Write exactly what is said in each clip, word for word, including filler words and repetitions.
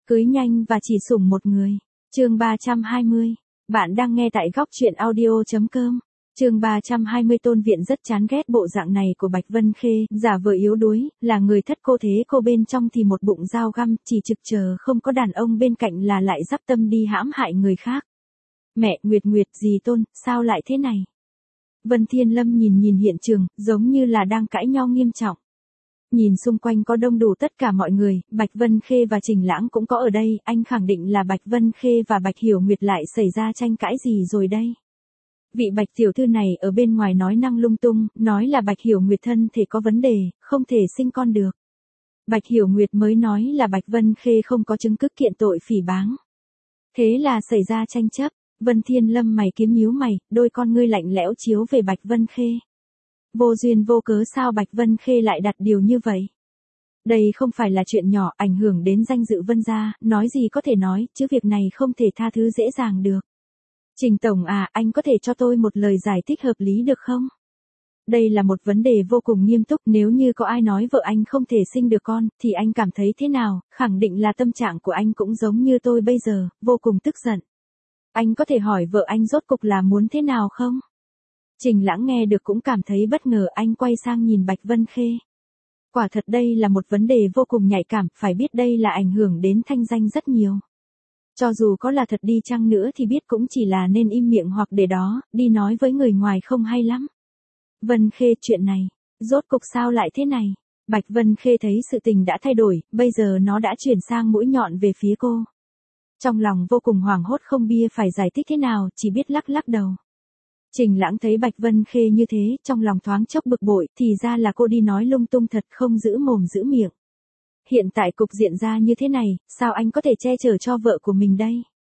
Cưới nhanh và chỉ sủng một người. Chương ba trăm hai mươi. Bạn đang nghe tại góc truyện audio chấm com. Chương ba trăm hai mươi. Tôn Viện rất chán ghét bộ dạng này của Bạch Vân Khê, giả vờ yếu đuối, là người thất cô thế cô bên trong thì một bụng dao găm, chỉ trực chờ không có đàn ông bên cạnh là lại dắp tâm đi hãm hại người khác. Mẹ, Nguyệt Nguyệt, dì Tôn, sao lại thế này? Vân Thiên Lâm nhìn nhìn hiện trường, giống như là đang cãi nhau nghiêm trọng. Nhìn xung quanh có đông đủ tất cả mọi người, Bạch Vân Khê và Trình Lãng cũng có ở đây, anh khẳng định là Bạch Vân Khê và Bạch Hiểu Nguyệt lại xảy ra tranh cãi gì rồi đây. Vị Bạch tiểu thư này ở bên ngoài nói năng lung tung, nói là Bạch Hiểu Nguyệt thân thể có vấn đề, không thể sinh con được. Bạch Hiểu Nguyệt mới nói là Bạch Vân Khê không có chứng cứ kiện tội phỉ báng. Thế là xảy ra tranh chấp. Vân Thiên Lâm mày kiếm nhíu mày, đôi con ngươi lạnh lẽo chiếu về Bạch Vân Khê. Vô duyên vô cớ sao Bạch Vân Khê lại đặt điều như vậy? Đây không phải là chuyện nhỏ, ảnh hưởng đến danh dự Vân gia, nói gì có thể nói, chứ việc này không thể tha thứ dễ dàng được. Trình Tổng à, anh có thể cho tôi một lời giải thích hợp lý được không? Đây là một vấn đề vô cùng nghiêm túc, nếu như có ai nói vợ anh không thể sinh được con, thì anh cảm thấy thế nào? Khẳng định là tâm trạng của anh cũng giống như tôi bây giờ, vô cùng tức giận. Anh có thể hỏi vợ anh rốt cục là muốn thế nào không? Trình Lãng nghe được cũng cảm thấy bất ngờ, anh quay sang nhìn Bạch Vân Khê. Quả thật đây là một vấn đề vô cùng nhạy cảm, phải biết đây là ảnh hưởng đến thanh danh rất nhiều. Cho dù có là thật đi chăng nữa thì biết cũng chỉ là nên im miệng hoặc để đó, đi nói với người ngoài không hay lắm. Vân Khê, chuyện này, rốt cục sao lại thế này? Bạch Vân Khê thấy sự tình đã thay đổi, bây giờ nó đã chuyển sang mũi nhọn về phía cô. Trong lòng vô cùng hoảng hốt không bia phải giải thích thế nào, chỉ biết lắc lắc đầu. Trình Lãng thấy Bạch Vân Khê như thế, trong lòng thoáng chốc bực bội, thì ra là cô đi nói lung tung thật không giữ mồm giữ miệng. Hiện tại cục diện ra như thế này, sao anh có thể che chở cho vợ của mình đây?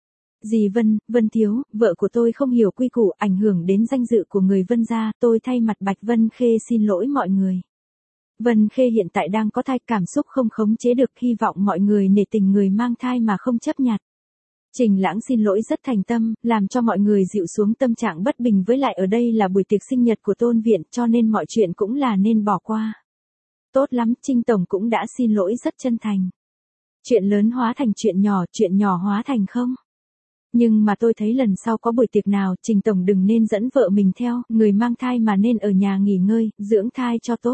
Dì Vân, Vân Thiếu, vợ của tôi không hiểu quy củ, ảnh hưởng đến danh dự của người Vân gia, tôi thay mặt Bạch Vân Khê xin lỗi mọi người. Vân Khê hiện tại đang có thai, cảm xúc không khống chế được, hy vọng mọi người nể tình người mang thai mà không chấp nhặt. Trình Lãng xin lỗi rất thành tâm, làm cho mọi người dịu xuống tâm trạng bất bình, với lại ở đây là buổi tiệc sinh nhật của Tôn Viện, cho nên mọi chuyện cũng là nên bỏ qua. Tốt lắm, Trình Tổng cũng đã xin lỗi rất chân thành. Chuyện lớn hóa thành chuyện nhỏ, chuyện nhỏ hóa thành không. Nhưng mà tôi thấy lần sau có buổi tiệc nào, Trình Tổng đừng nên dẫn vợ mình theo, người mang thai mà nên ở nhà nghỉ ngơi, dưỡng thai cho tốt.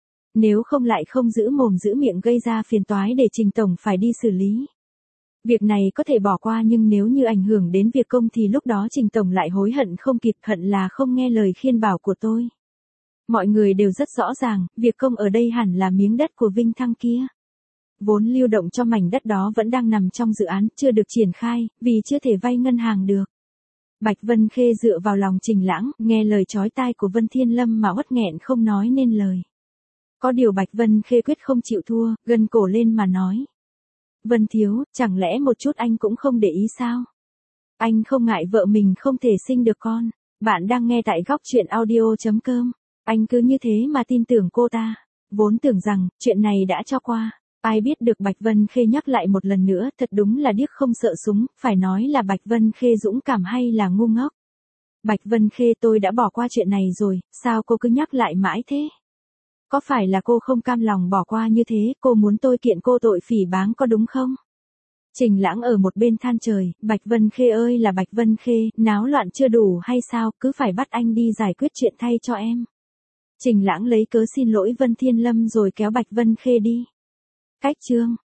Nếu không lại không giữ mồm giữ miệng gây ra phiền toái để Trình Tổng phải đi xử lý. Việc này có thể bỏ qua nhưng nếu như ảnh hưởng đến việc công thì lúc đó Trình Tổng lại hối hận không kịp, hận là không nghe lời khuyên bảo của tôi. Mọi người đều rất rõ ràng, việc công ở đây hẳn là miếng đất của Vinh Thăng kia. Vốn lưu động cho mảnh đất đó vẫn đang nằm trong dự án, chưa được triển khai, vì chưa thể vay ngân hàng được. Bạch Vân Khê dựa vào lòng Trình Lãng, nghe lời chói tai của Vân Thiên Lâm mà uất nghẹn không nói nên lời. Có điều Bạch Vân Khê quyết không chịu thua, gân cổ lên mà nói. Vân Thiếu, chẳng lẽ một chút anh cũng không để ý sao? Anh không ngại vợ mình không thể sinh được con. Bạn đang nghe tại góc truyện audio chấm com. Anh cứ như thế mà tin tưởng cô ta. Vốn tưởng rằng, chuyện này đã cho qua. Ai biết được Bạch Vân Khê nhắc lại một lần nữa, thật đúng là điếc không sợ súng, phải nói là Bạch Vân Khê dũng cảm hay là ngu ngốc. Bạch Vân Khê, tôi đã bỏ qua chuyện này rồi, sao cô cứ nhắc lại mãi thế? Có phải là cô không cam lòng bỏ qua như thế, cô muốn tôi kiện cô tội phỉ báng có đúng không? Trình Lãng ở một bên than trời, Bạch Vân Khê ơi là Bạch Vân Khê, náo loạn chưa đủ hay sao, cứ phải bắt anh đi giải quyết chuyện thay cho em. Trình Lãng lấy cớ xin lỗi Vân Thiên Lâm rồi kéo Bạch Vân Khê đi. Cách chương.